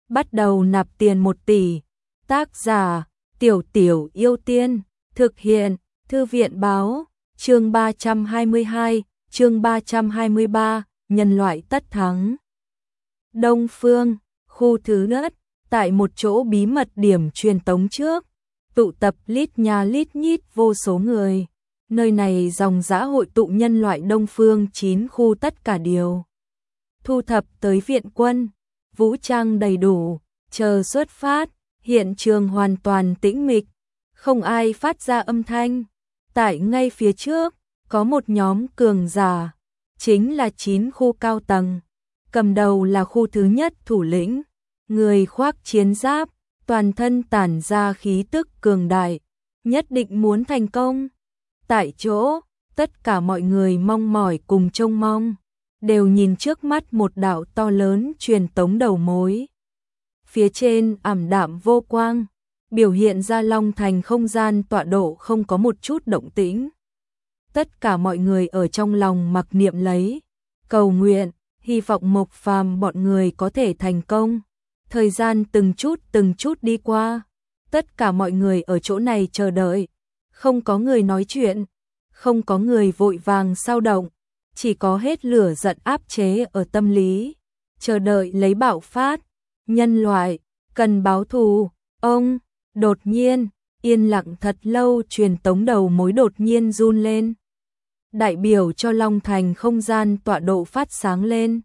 bắt đầu nạp tiền 1 tỷ. Tác giả: Tiểu Tiểu Yêu Tiên. Thực hiện: Thư viện báo. Chương 322, chương 323, nhân loại tất thắng. Đông Phương, khu thứ nhất, tại một chỗ bí mật điểm truyền tống trước, tụ tập lít nha lít nhít vô số người. Nơi này dòng dã hội tụ nhân loại Đông Phương 9 khu tất cả đều thu thập tới viện quân, vũ trang đầy đủ, chờ xuất phát. Hiện trường hoàn toàn tĩnh mịch, không ai phát ra âm thanh. Tại ngay phía trước, có một nhóm cường giả, chính là 9 khu cao tầng. Cầm đầu là khu thứ nhất thủ lĩnh, người khoác chiến giáp, toàn thân tản ra khí tức cường đại, nhất định muốn thành công. Tại chỗ, tất cả mọi người mong mỏi cùng trông mong, đều nhìn trước mắt một đạo to lớn truyền tống đầu mối. Phía trên ảm đạm vô quang, biểu hiện ra Long Thành không gian tọa độ không có một chút động tĩnh. Tất cả mọi người ở trong lòng mặc niệm lấy, cầu nguyện, hy vọng Mộc Phàm bọn người có thể thành công. Thời gian từng chút đi qua, tất cả mọi người ở chỗ này chờ đợi, không có người nói chuyện, không có người vội vàng sao động, chỉ có hết lửa giận áp chế ở tâm lý, chờ đợi lấy bạo phát. Nhân loại cần báo thù. Ông đột nhiên yên lặng thật lâu, truyền tống đầu mối đột nhiên run lên, đại biểu cho Long Thành không gian tọa độ phát sáng lên.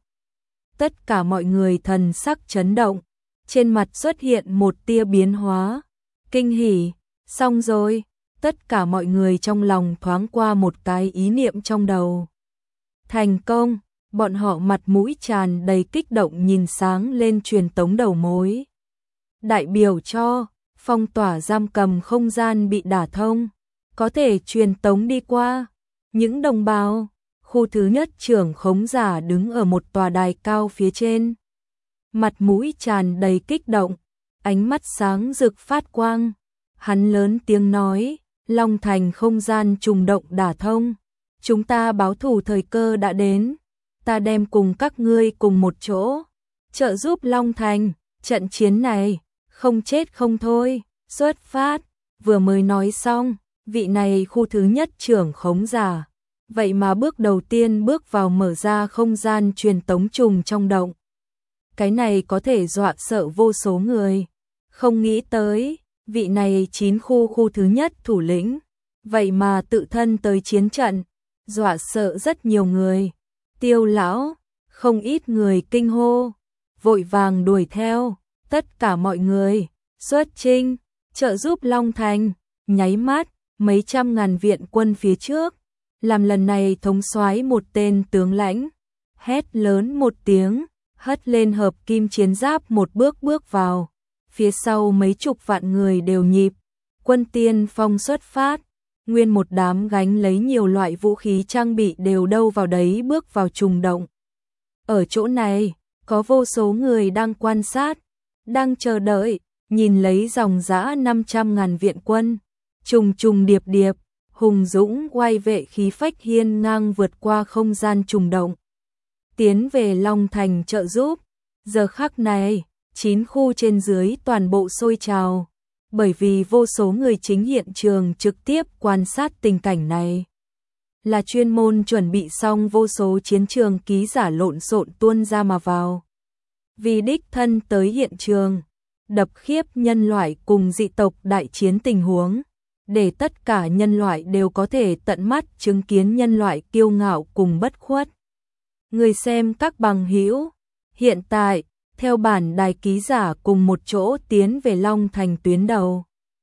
Tất cả mọi người thần sắc chấn động, trên mặt xuất hiện một tia biến hóa, kinh hỉ. Xong rồi. Tất cả mọi người trong lòng thoáng qua một cái ý niệm trong đầu. Thành công. Bọn họ mặt mũi tràn đầy kích động nhìn sáng lên truyền tống đầu mối, đại biểu cho phong tỏa giam cầm không gian bị đả thông, có thể truyền tống đi qua. Những đồng bào khu thứ nhất trưởng khống giả đứng ở một tòa đài cao phía trên, mặt mũi tràn đầy kích động, ánh mắt sáng rực phát quang. Hắn lớn tiếng nói: Long Thành không gian trùng động đả thông, chúng ta báo thù thời cơ đã đến. Ta đem cùng các ngươi cùng một chỗ, trợ giúp Long Thành. Trận chiến này không chết không thôi. Xuất phát. Vừa mới nói xong, vị này khu thứ nhất trưởng khống giả, vậy mà bước đầu tiên bước vào mở ra không gian truyền tống trùng trong động. Cái này có thể dọa sợ vô số người. Không nghĩ tới, vị này 9 khu thứ nhất thủ lĩnh, vậy mà tự thân tới chiến trận, dọa sợ rất nhiều người. Tiêu lão, không ít người kinh hô, vội vàng đuổi theo. Tất cả mọi người xuất chinh, trợ giúp Long Thành. Nháy mắt, mấy trăm ngàn viện quân phía trước, làm lần này thống soái một tên tướng lãnh, hét lớn một tiếng, hất lên hợp kim chiến giáp một bước vào. Phía sau mấy chục vạn người đều nhịp, quân tiên phong xuất phát. Nguyên một đám gánh lấy nhiều loại vũ khí trang bị đều đâu vào đấy bước vào trùng động. Ở chỗ này, có vô số người đang quan sát, đang chờ đợi, nhìn lấy dòng dã 500.000 viện quân, trùng điệp, hùng dũng oai vệ khí phách hiên ngang vượt qua không gian trùng động, tiến về Long Thành trợ giúp. Giờ khắc này, 9 khu trên dưới toàn bộ sôi trào, bởi vì vô số người chính hiện trường trực tiếp quan sát tình cảnh này. Là chuyên môn chuẩn bị xong vô số chiến trường ký giả lộn xộn tuôn ra mà vào. Vì đích thân tới hiện trường, đập khiếp nhân loại cùng dị tộc đại chiến tình huống, để tất cả nhân loại đều có thể tận mắt chứng kiến nhân loại kiêu ngạo cùng bất khuất. Người xem các bằng hữu, hiện tại, theo bản đài ký giả cùng một chỗ tiến về Long Thành tuyến đầu.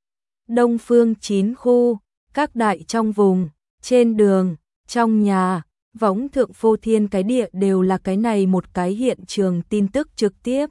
Đông Phương 9 khu, các đại trong vùng, trên đường, trong nhà, võng thượng phô thiên cái địa đều là cái này một cái hiện trường tin tức trực tiếp.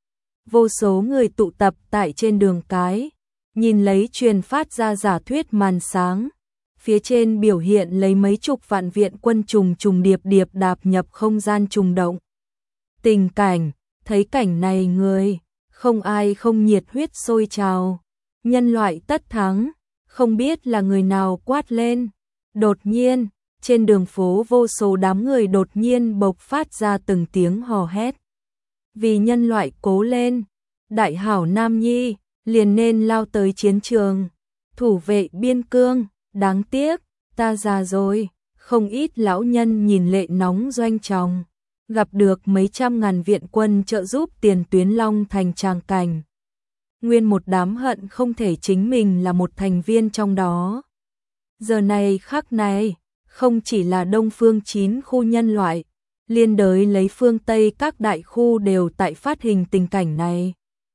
Vô số người tụ tập tại trên đường cái, nhìn lấy truyền phát ra giả thuyết màn sáng. Phía trên biểu hiện lấy mấy chục vạn viện quân trùng điệp đạp nhập không gian trùng động. Tình cảnh, thấy cảnh này người, không ai không nhiệt huyết sôi trào. Nhân loại tất thắng, không biết là người nào quát lên. Đột nhiên, trên đường phố vô số đám người đột nhiên bộc phát ra từng tiếng hò hét. Vì nhân loại cố lên, đại hảo nam nhi, liền nên lao tới chiến trường, thủ vệ biên cương, đáng tiếc, ta già rồi, không ít lão nhân nhìn lệ nóng doanh tròng, gặp được mấy trăm ngàn viện quân trợ giúp tiền tuyến Long Thành tràng cảnh. Nguyên một đám hận không thể chính mình là một thành viên trong đó. Giờ này khắc này, không chỉ là Đông Phương 9 khu nhân loại, liên đới lấy phương Tây các đại khu đều tại phát hình tình cảnh này.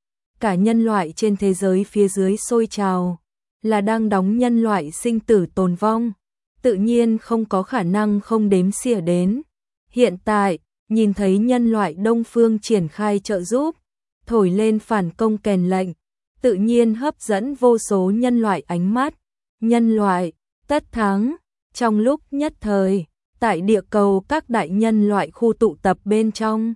Cả nhân loại trên thế giới phía dưới sôi trào, là đang đóng nhân loại sinh tử tồn vong, tự nhiên không có khả năng không đếm xỉa đến. Hiện tại, nhìn thấy nhân loại Đông Phương triển khai trợ giúp, thổi lên phản công kèn lệnh, tự nhiên hấp dẫn vô số nhân loại ánh mắt. Nhân loại, tất thắng, trong lúc nhất thời, tại địa cầu các đại nhân loại khu tụ tập bên trong.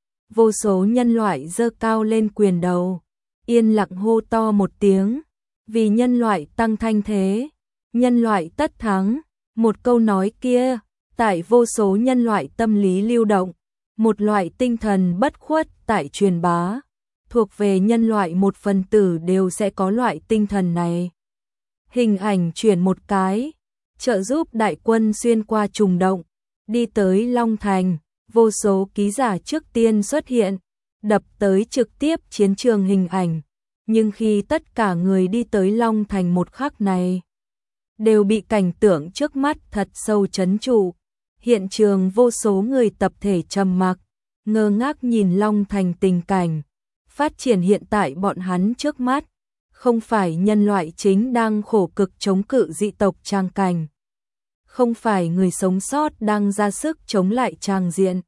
Vô số nhân loại giơ cao lên quyền đầu, yên lặng hô to một tiếng, vì nhân loại tăng thanh thế, nhân loại tất thắng, một câu nói kia, tại vô số nhân loại tâm lý lưu động, một loại tinh thần bất khuất tại truyền bá, thuộc về nhân loại một phần tử đều sẽ có loại tinh thần này. Hình ảnh chuyển một cái, trợ giúp đại quân xuyên qua trùng động, đi tới Long Thành, vô số ký giả trước tiên xuất hiện, đập tới trực tiếp chiến trường hình ảnh. Nhưng khi tất cả người đi tới Long Thành một khắc này, đều bị cảnh tượng trước mắt thật sâu chấn trụ. Hiện trường vô số người tập thể trầm mặc, ngơ ngác nhìn Long Thành tình cảnh. Phát triển hiện tại bọn hắn trước mắt, không phải nhân loại chính đang khổ cực chống cự dị tộc tràng cảnh. Không phải người sống sót đang ra sức chống lại tràng diện,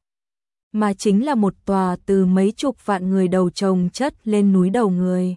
mà chính là một tòa từ mấy chục vạn người đầu chồng chất lên núi đầu người.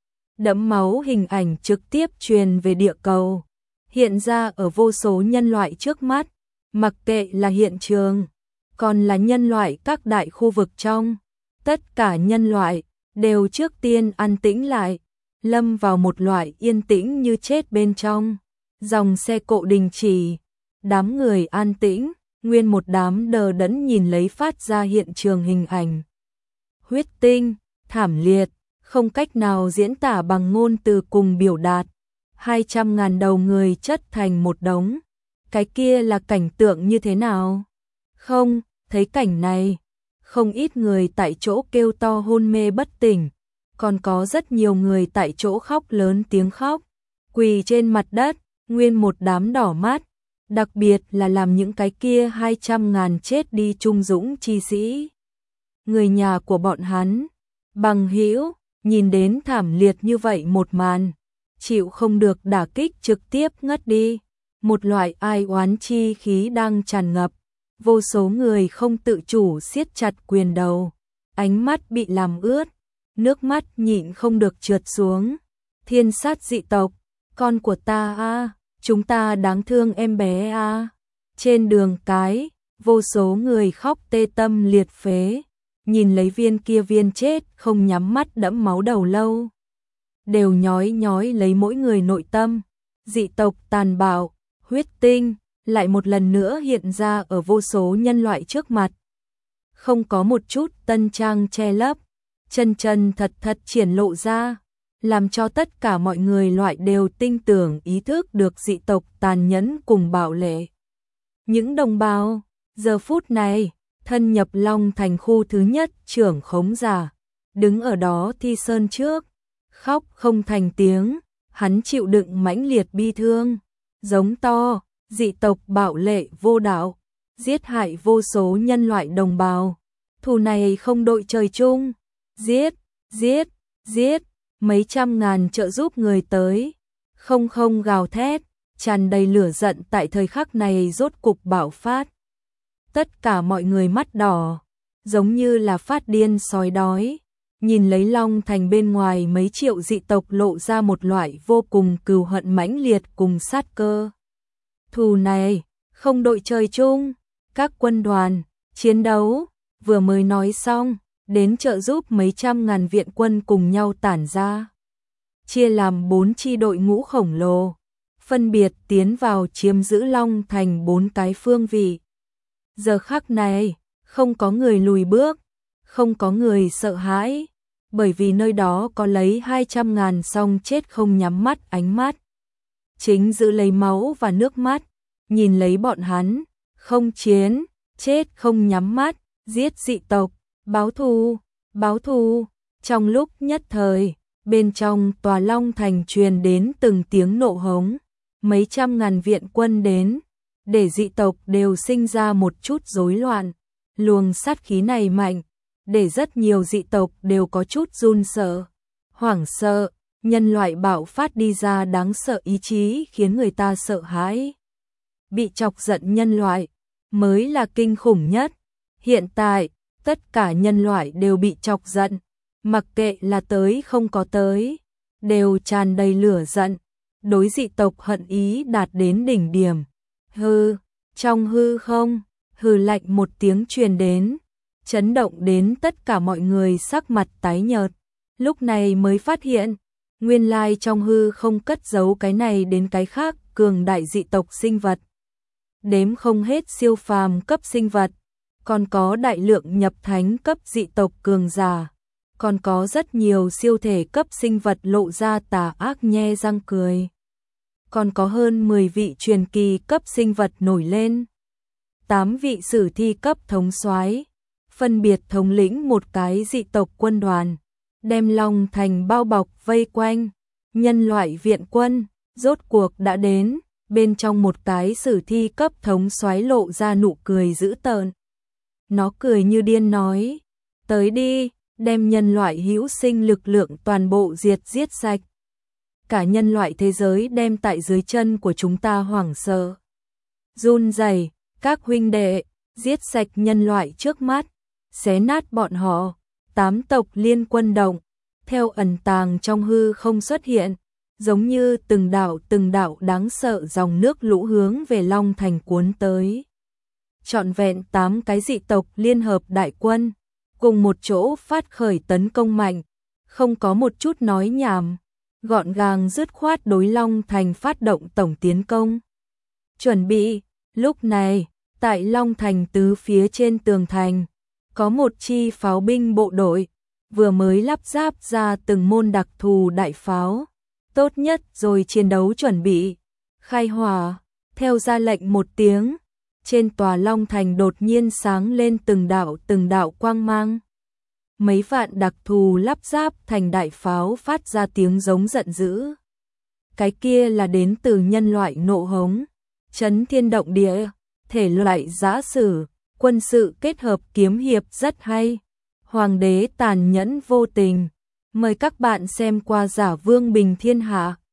Đẫm máu hình ảnh trực tiếp truyền về địa cầu, hiện ra ở vô số nhân loại trước mắt, mặc kệ là hiện trường, còn là nhân loại các đại khu vực trong. Tất cả nhân loại đều trước tiên an tĩnh lại, lâm vào một loại yên tĩnh như chết bên trong. Dòng xe cộ đình chỉ, đám người an tĩnh, nguyên một đám đờ đẫn nhìn lấy phát ra hiện trường hình ảnh. Huyết tinh, thảm liệt, không cách nào diễn tả bằng ngôn từ cùng biểu đạt. 200.000 đầu người chất thành một đống. Cái kia là cảnh tượng như thế nào? Không, thấy cảnh này, không ít người tại chỗ kêu to hôn mê bất tỉnh, còn có rất nhiều người tại chỗ khóc lớn tiếng khóc, quỳ trên mặt đất, nguyên một đám đỏ mắt, đặc biệt là làm những cái kia 200.000 chết đi trung dũng chi sĩ. Người nhà của bọn hắn, bằng hữu, nhìn đến thảm liệt như vậy một màn, chịu không được đả kích trực tiếp ngất đi, một loại ai oán chi khí đang tràn ngập. Vô số người không tự chủ siết chặt quyền đầu, ánh mắt bị làm ướt, nước mắt nhịn không được trượt xuống. Thiên sát dị tộc, con của ta a, chúng ta đáng thương em bé a. Trên đường cái, vô số người khóc tê tâm liệt phế, nhìn lấy viên kia viên chết không nhắm mắt đẫm máu đầu lâu, đều nhói nhói lấy mỗi người nội tâm. Dị tộc tàn bạo, huyết tinh lại một lần nữa hiện ra ở vô số nhân loại trước mặt. Không có một chút tân trang che lấp, chân chân thật thật triển lộ ra, làm cho tất cả mọi người loại đều tin tưởng ý thức được dị tộc tàn nhẫn cùng bạo lệ. Những đồng bào, giờ phút này, thân nhập Long Thành khu thứ nhất trưởng khống giả, đứng ở đó thi sơn trước, khóc không thành tiếng, hắn chịu đựng mãnh liệt bi thương, giống to. Dị tộc bạo lệ vô đạo, giết hại vô số nhân loại đồng bào, thù này không đội trời chung, giết, giết, giết, mấy trăm ngàn trợ giúp người tới, không gào thét, tràn đầy lửa giận tại thời khắc này rốt cục bạo phát. Tất cả mọi người mắt đỏ, giống như là phát điên sói đói, nhìn lấy Long Thành bên ngoài mấy triệu dị tộc lộ ra một loại vô cùng cừu hận mãnh liệt cùng sát cơ. Thù này, không đội trời chung, các quân đoàn, chiến đấu, vừa mới nói xong, đến trợ giúp mấy trăm ngàn viện quân cùng nhau tản ra. Chia làm 4 chi đội ngũ khổng lồ, phân biệt tiến vào chiếm giữ Long Thành 4 cái phương vị. Giờ khắc này, không có người lùi bước, không có người sợ hãi, bởi vì nơi đó có lấy 200.000 song chết không nhắm mắt ánh mắt. Chính giữ lấy máu và nước mắt, nhìn lấy bọn hắn, không chiến, chết không nhắm mắt, giết dị tộc, báo thù, báo thù. Trong lúc nhất thời, bên trong tòa Long Thành truyền đến từng tiếng nộ hống, mấy trăm ngàn viện quân đến, để dị tộc đều sinh ra một chút rối loạn. Luồng sát khí này mạnh, để rất nhiều dị tộc đều có chút run sợ, hoảng sợ, nhân loại bạo phát đi ra đáng sợ ý chí khiến người ta sợ hãi. Bị chọc giận nhân loại mới là kinh khủng nhất. Hiện tại, tất cả nhân loại đều bị chọc giận, mặc kệ là tới không có tới, đều tràn đầy lửa giận, đối dị tộc hận ý đạt đến đỉnh điểm. Hư, trong hư không, hừ lạnh một tiếng truyền đến, chấn động đến tất cả mọi người sắc mặt tái nhợt, lúc này mới phát hiện, nguyên lai trong hư không cất giấu cái này đến cái khác cường đại dị tộc sinh vật. Đếm không hết siêu phàm cấp sinh vật, còn có đại lượng nhập thánh cấp dị tộc cường giả, còn có rất nhiều siêu thể cấp sinh vật lộ ra tà ác nhe răng cười. Còn có hơn 10 vị truyền kỳ cấp sinh vật nổi lên. 8 vị sử thi cấp thống soái, phân biệt thống lĩnh một cái dị tộc quân đoàn, đem Long Thành bao bọc vây quanh. Nhân loại viện quân rốt cuộc đã đến, bên trong một cái sử thi cấp thống soái lộ ra nụ cười dữ tợn. Nó cười như điên nói, tới đi, đem nhân loại hữu sinh lực lượng toàn bộ giết sạch. Cả nhân loại thế giới đem tại dưới chân của chúng ta hoảng sợ. Run rẩy, các huynh đệ, giết sạch nhân loại trước mắt, xé nát bọn họ. 8 tộc liên quân động, theo ẩn tàng trong hư không xuất hiện, giống như từng đạo đáng sợ dòng nước lũ hướng về Long Thành cuốn tới. Trọn vẹn 8 cái dị tộc liên hợp đại quân, cùng một chỗ phát khởi tấn công mạnh, không có một chút nói nhảm, gọn gàng dứt khoát đối Long Thành phát động tổng tiến công. Chuẩn bị, lúc này, tại Long Thành tứ phía trên tường thành, có một chi pháo binh bộ đội, vừa mới lắp ráp ra từng môn đặc thù đại pháo, tốt nhất rồi chiến đấu chuẩn bị, khai hỏa. Theo ra lệnh một tiếng, trên tòa Long Thành đột nhiên sáng lên từng đạo quang mang. Mấy vạn đặc thù lắp ráp thành đại pháo phát ra tiếng giống giận dữ. Cái kia là đến từ nhân loại nộ hống, chấn thiên động địa, thể loại giã sử, quân sự kết hợp kiếm hiệp rất hay. Hoàng đế tàn nhẫn vô tình. Mời các bạn xem qua Giả Vương Bình Thiên Hạ.